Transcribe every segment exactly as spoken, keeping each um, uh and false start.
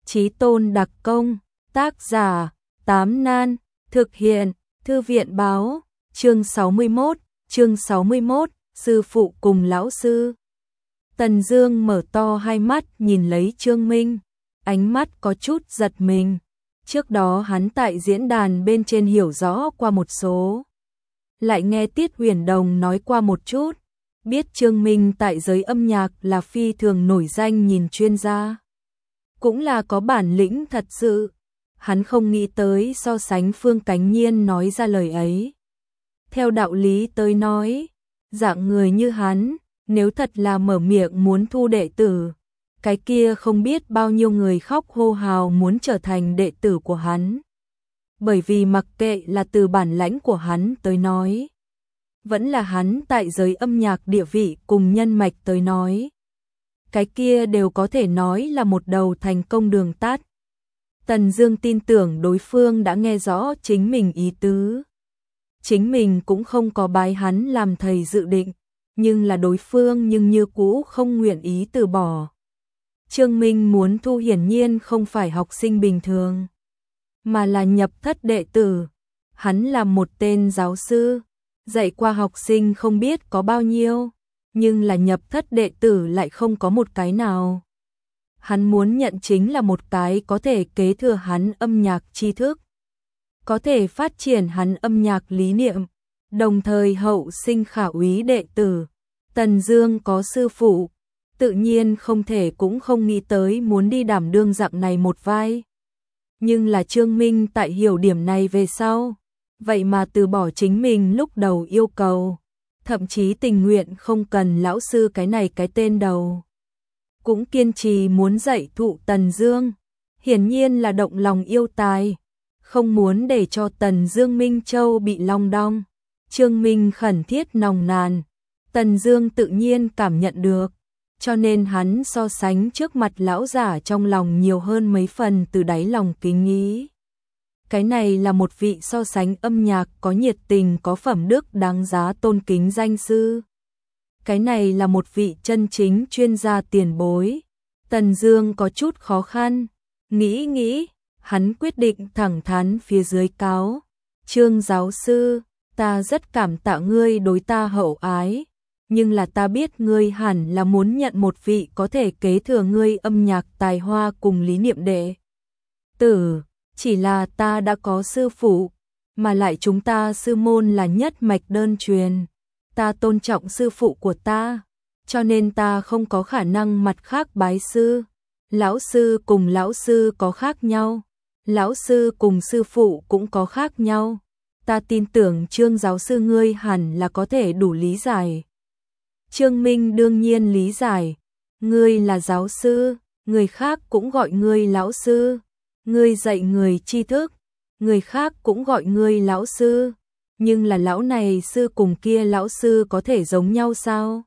Chí Tôn đặc công, tác giả, Tám Nan, thực hiện, Thư viện báo, chương sáu mươi mốt, chương sáu mươi mốt, sư phụ cùng lão sư. Tần Dương mở to hai mắt nhìn lấy Trương Minh, ánh mắt có chút giật mình. Trước đó hắn tại diễn đàn bên trên hiểu rõ qua một số, lại nghe Tiết Huyền Đồng nói qua một chút, biết Trương Minh tại giới âm nhạc là phi thường nổi danh nhìn chuyên gia, cũng là có bản lĩnh thật sự. Hắn không nghĩ tới so sánh Phương Cánh Nhiên nói ra lời ấy. Theo đạo lý tới nói, dạng người như hắn, nếu thật là mở miệng muốn thu đệ tử, cái kia không biết bao nhiêu người khóc hô hào muốn trở thành đệ tử của hắn. Bởi vì mặc kệ là từ bản lãnh của hắn tới nói, vẫn là hắn tại giới âm nhạc địa vị cùng nhân mạch tới nói, cái kia đều có thể nói là một đầu thành công đường tắt. Tần Dương tin tưởng đối phương đã nghe rõ chính mình ý tứ. Chính mình cũng không có bái hắn làm thầy dự định, nhưng là đối phương nhưng như cũ không nguyện ý từ bỏ. Trương Minh muốn thu hiển nhiên không phải học sinh bình thường, mà là nhập thất đệ tử. Hắn là một tên giáo sư, dạy qua học sinh không biết có bao nhiêu, nhưng là nhập thất đệ tử lại không có một cái nào. Hắn muốn nhận chính là một cái có thể kế thừa hắn âm nhạc tri thức, có thể phát triển hắn âm nhạc lý niệm, đồng thời hậu sinh khả úy đệ tử. Tần Dương có sư phụ, tự nhiên không thể cũng không nghĩ tới muốn đi đảm đương dạng này một vai. Nhưng là Trương Minh tại hiểu điểm này về sau, vậy mà từ bỏ chính mình lúc đầu yêu cầu, thậm chí tình nguyện không cần lão sư cái này cái tên đầu, cũng kiên trì muốn dạy thụ Tần Dương, hiển nhiên là động lòng yêu tài, không muốn để cho Tần Dương Minh Châu bị long đong. Trương Minh khẩn thiết nồng nàn, Tần Dương tự nhiên cảm nhận được, cho nên hắn so sánh trước mặt lão giả trong lòng nhiều hơn mấy phần từ đáy lòng kính ý. Cái này là một vị so sánh âm nhạc có nhiệt tình, có phẩm đức đáng giá tôn kính danh sư. Cái này là một vị chân chính chuyên gia tiền bối. Tần Dương có chút khó khăn, nghĩ nghĩ, hắn quyết định thẳng thắn phía dưới cáo: "Trương giáo sư, ta rất cảm tạ ngươi đối ta hậu ái, nhưng là ta biết ngươi hẳn là muốn nhận một vị có thể kế thừa ngươi âm nhạc tài hoa cùng lý niệm đệ tử, chỉ là ta đã có sư phụ, mà lại chúng ta sư môn là nhất mạch đơn truyền, ta tôn trọng sư phụ của ta, cho nên ta không có khả năng mặt khác bái sư. Lão sư cùng lão sư có khác nhau, lão sư cùng sư phụ cũng có khác nhau. Ta tin tưởng Trương giáo sư ngươi hẳn là có thể đủ lý giải." Trương Minh đương nhiên lý giải, ngươi là giáo sư, người khác cũng gọi ngươi lão sư, ngươi dạy người tri thức, người khác cũng gọi ngươi lão sư, nhưng là lão này sư cùng kia lão sư có thể giống nhau sao?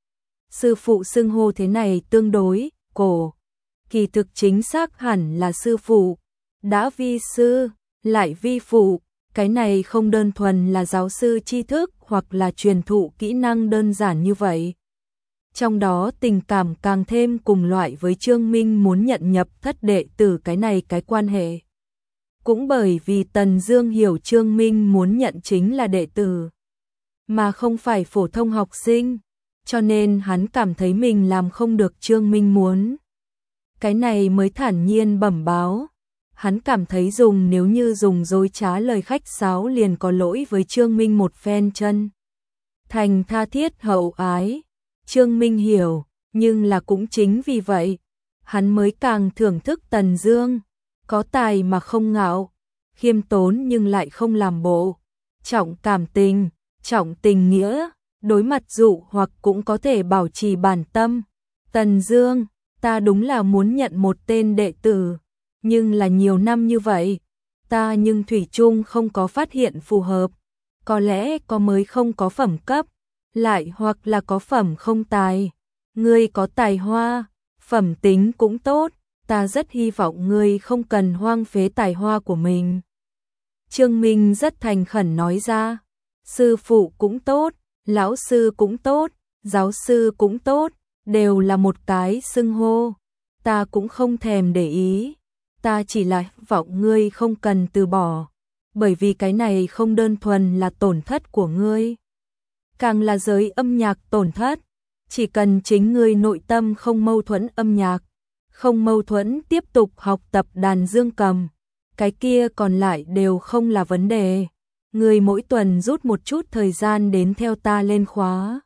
Sư phụ xưng hô thế này tương đối cổ, kỳ thực chính xác hẳn là sư phụ, đã vi sư, lại vi phụ. Cái này không đơn thuần là giáo sư tri thức hoặc là truyền thụ kỹ năng đơn giản như vậy. Trong đó tình cảm càng thêm cùng loại với Trương Minh muốn nhận nhập thất đệ tử cái này cái quan hệ. Cũng bởi vì Tần Dương hiểu Trương Minh muốn nhận chính là đệ tử, mà không phải phổ thông học sinh, cho nên hắn cảm thấy mình làm không được Trương Minh muốn. Cái này mới thản nhiên bẩm báo. Hắn cảm thấy dùng nếu như dùng dối trá lời khách sáo liền có lỗi với Trương Minh một phen chân thành tha thiết hậu ái. Trương Minh hiểu, nhưng là cũng chính vì vậy, hắn mới càng thưởng thức Tần Dương, có tài mà không ngạo, khiêm tốn nhưng lại không làm bộ, trọng cảm tình, trọng tình nghĩa, đối mặt dụ hoặc cũng có thể bảo trì bản tâm. Tần Dương, ta đúng là muốn nhận một tên đệ tử, nhưng là nhiều năm như vậy, ta nhưng thủy chung không có phát hiện phù hợp, có lẽ có mới không có phẩm cấp, lại hoặc là có phẩm không tài. Ngươi có tài hoa, phẩm tính cũng tốt, ta rất hy vọng ngươi không cần hoang phế tài hoa của mình." Trương Minh rất thành khẩn nói ra, sư phụ cũng tốt, lão sư cũng tốt, giáo sư cũng tốt, đều là một cái xưng hô, ta cũng không thèm để ý, ta chỉ là hy vọng ngươi không cần từ bỏ, bởi vì cái này không đơn thuần là tổn thất của ngươi, càng là giới âm nhạc tổn thất, chỉ cần chính ngươi nội tâm không mâu thuẫn âm nhạc, không mâu thuẫn tiếp tục học tập đàn dương cầm, cái kia còn lại đều không là vấn đề. Ngươi mỗi tuần rút một chút thời gian đến theo ta lên khóa.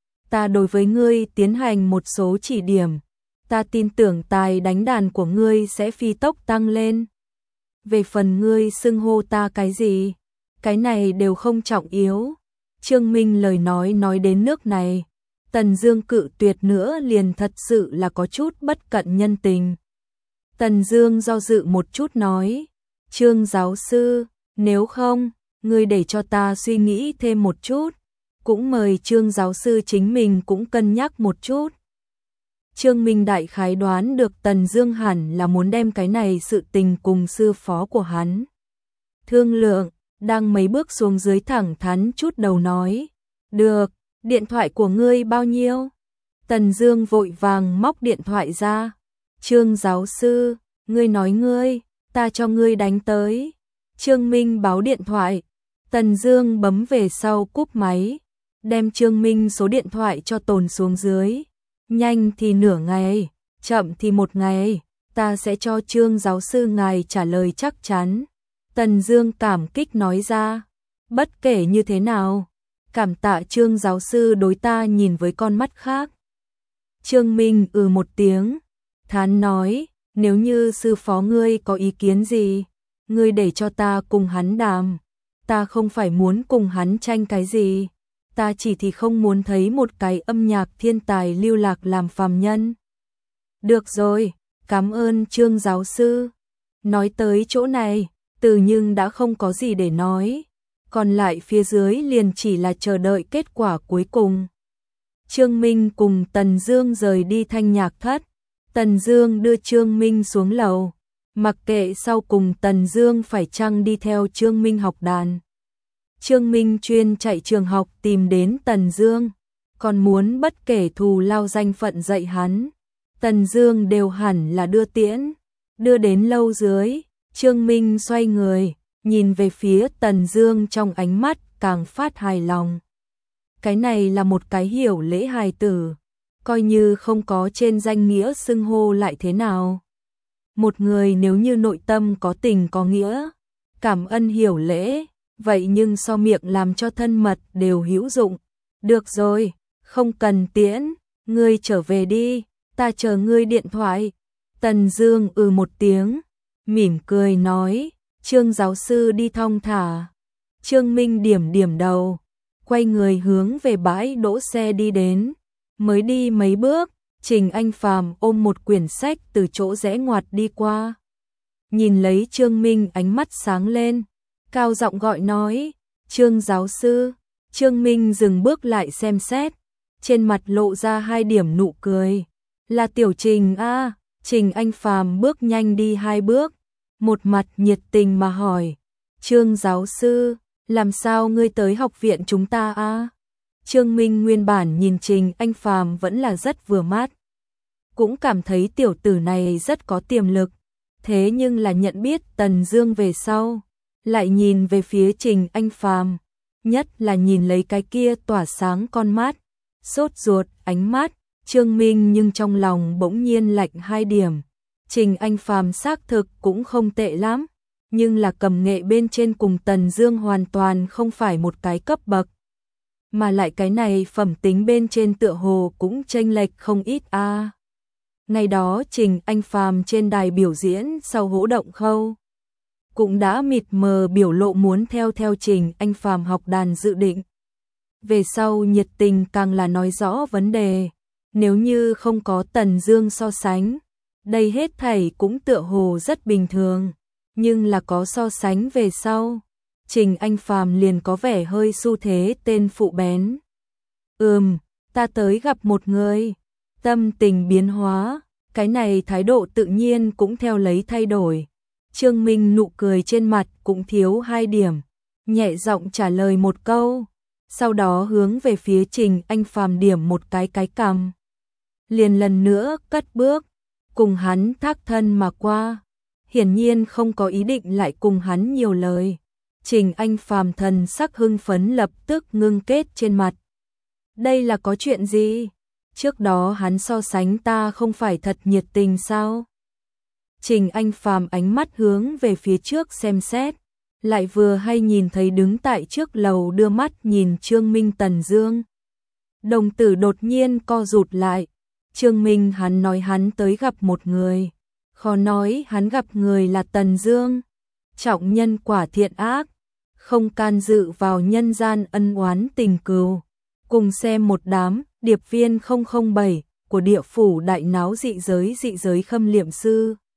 Ta đối với ngươi tiến hành một số chỉ điểm, ta tin tưởng tài đánh đàn của ngươi sẽ phi tốc tăng lên. Về phần ngươi xưng hô ta cái gì, cái này đều không trọng yếu. Trương Minh lời nói nói đến nước này, Tần Dương cự tuyệt nữa liền thật sự là có chút bất cận nhân tình. Tần Dương do dự một chút nói, Trương giáo sư, nếu không, ngươi để cho ta suy nghĩ thêm một chút, cũng mời Trương giáo sư chính mình cũng cân nhắc một chút. Trương Minh đại khái đoán được Tần Dương hẳn là muốn đem cái này sự tình cùng sư phó của hắn thương lượng, đang mấy bước xuống dưới thẳng thắn chút đầu nói, được, điện thoại của ngươi bao nhiêu? Tần Dương vội vàng móc điện thoại ra, Trương giáo sư, ngươi nói ngươi, ta cho ngươi đánh tới. Trương Minh báo điện thoại, Tần Dương bấm về sau cúp máy, đem Trương Minh số điện thoại cho tồn xuống dưới. Nhanh thì nửa ngày, chậm thì một ngày, ta sẽ cho Trương giáo sư ngài trả lời chắc chắn. Tần Dương cảm kích nói ra, bất kể như thế nào, cảm tạ Trương giáo sư đối ta nhìn với con mắt khác. Trương Minh ừ một tiếng, thán nói, nếu như sư phó ngươi có ý kiến gì, ngươi để cho ta cùng hắn đàm, ta không phải muốn cùng hắn tranh cái gì, ta chỉ thì không muốn thấy một cái âm nhạc thiên tài lưu lạc làm phàm nhân. Được rồi, cảm ơn Trương giáo sư. Nói tới chỗ này, Từ Nhưng đã không có gì để nói, còn lại phía dưới liền chỉ là chờ đợi kết quả cuối cùng. Trương Minh cùng Tần Dương rời đi thanh nhạc thất, Tần Dương đưa Trương Minh xuống lầu, mặc kệ sau cùng Tần Dương phải chăng đi theo Trương Minh học đàn. Trương Minh chuyên chạy trường học tìm đến Tần Dương, còn muốn bất kể thù lao danh phận dạy hắn, Tần Dương đều hẳn là đưa tiễn. Đưa đến lâu dưới, Trương Minh xoay người, nhìn về phía Tần Dương trong ánh mắt càng phát hài lòng. Cái này là một cái hiểu lễ hài tử, coi như không có trên danh nghĩa xưng hô lại thế nào. Một người nếu như nội tâm có tình có nghĩa, cảm ân hiểu lễ, vậy nhưng so miệng làm cho thân mật đều hữu dụng. Được rồi, không cần tiễn, ngươi trở về đi, ta chờ ngươi điện thoại. Tần Dương ừ một tiếng, mỉm cười nói, Trương giáo sư đi thong thả. Trương Minh điểm điểm đầu, quay người hướng về bãi đỗ xe đi đến. Mới đi mấy bước, Trình Anh Phàm ôm một quyển sách từ chỗ rẽ ngoặt đi qua. Nhìn lấy Trương Minh ánh mắt sáng lên, cao giọng gọi nói, Trương giáo sư. Trương Minh dừng bước lại xem xét, trên mặt lộ ra hai điểm nụ cười. Là Tiểu Trình a. À. Trình Anh Phàm bước nhanh đi hai bước, một mặt nhiệt tình mà hỏi, Trương giáo sư, làm sao ngươi tới học viện chúng ta a? À? Trương Minh nguyên bản nhìn Trình Anh Phàm vẫn là rất vừa mắt, cũng cảm thấy tiểu tử này rất có tiềm lực, thế nhưng là nhận biết Tần Dương về sau, lại nhìn về phía Trình Anh Phàm, nhất là nhìn lấy cái kia tỏa sáng con mắt, sốt ruột ánh mắt, Trương Minh nhưng trong lòng bỗng nhiên lạnh hai điểm. Trình Anh Phàm xác thực cũng không tệ lắm, nhưng là cầm nghệ bên trên cùng Tần Dương hoàn toàn không phải một cái cấp bậc. Mà lại cái này phẩm tính bên trên tựa hồ cũng chênh lệch không ít a. À. Ngày đó Trình Anh Phàm trên đài biểu diễn sau hỗ động khâu, cũng đã mịt mờ biểu lộ muốn theo theo Trình Anh Phàm học đàn dự định. Về sau nhiệt tình càng là nói rõ vấn đề, nếu như không có Tần Dương so sánh, đây hết thảy cũng tựa hồ rất bình thường, nhưng là có so sánh về sau, Trình Anh Phàm liền có vẻ hơi xu thế tên phụ bén. Ừm, ta tới gặp một người, tâm tình biến hóa, cái này thái độ tự nhiên cũng theo lấy thay đổi. Trương Minh nụ cười trên mặt cũng thiếu hai điểm, nhẹ giọng trả lời một câu, sau đó hướng về phía Trình Anh Phàm điểm một cái cái cằm. Liền lần nữa cất bước, cùng hắn thác thân mà qua. hiển nhiên không có ý định lại cùng hắn nhiều lời. Trình Anh Phàm thần sắc hưng phấn lập tức ngưng kết trên mặt. Đây là có chuyện gì? Trước đó hắn so sánh ta không phải thật nhiệt tình sao? Trình Anh Phàm ánh mắt hướng về phía trước xem xét, lại vừa hay nhìn thấy đứng tại trước lầu đưa mắt nhìn Trương Minh Tần Dương. Đồng tử đột nhiên co rụt lại. Trương Minh hắn nói hắn tới gặp một người, khó nói hắn gặp người là Tần Dương. Trọng nhân quả thiện ác, không can dự vào nhân gian ân oán tình cừu. Cùng xem một đám điệp viên không không bảy của địa phủ đại náo dị giới dị giới khâm liệm sư.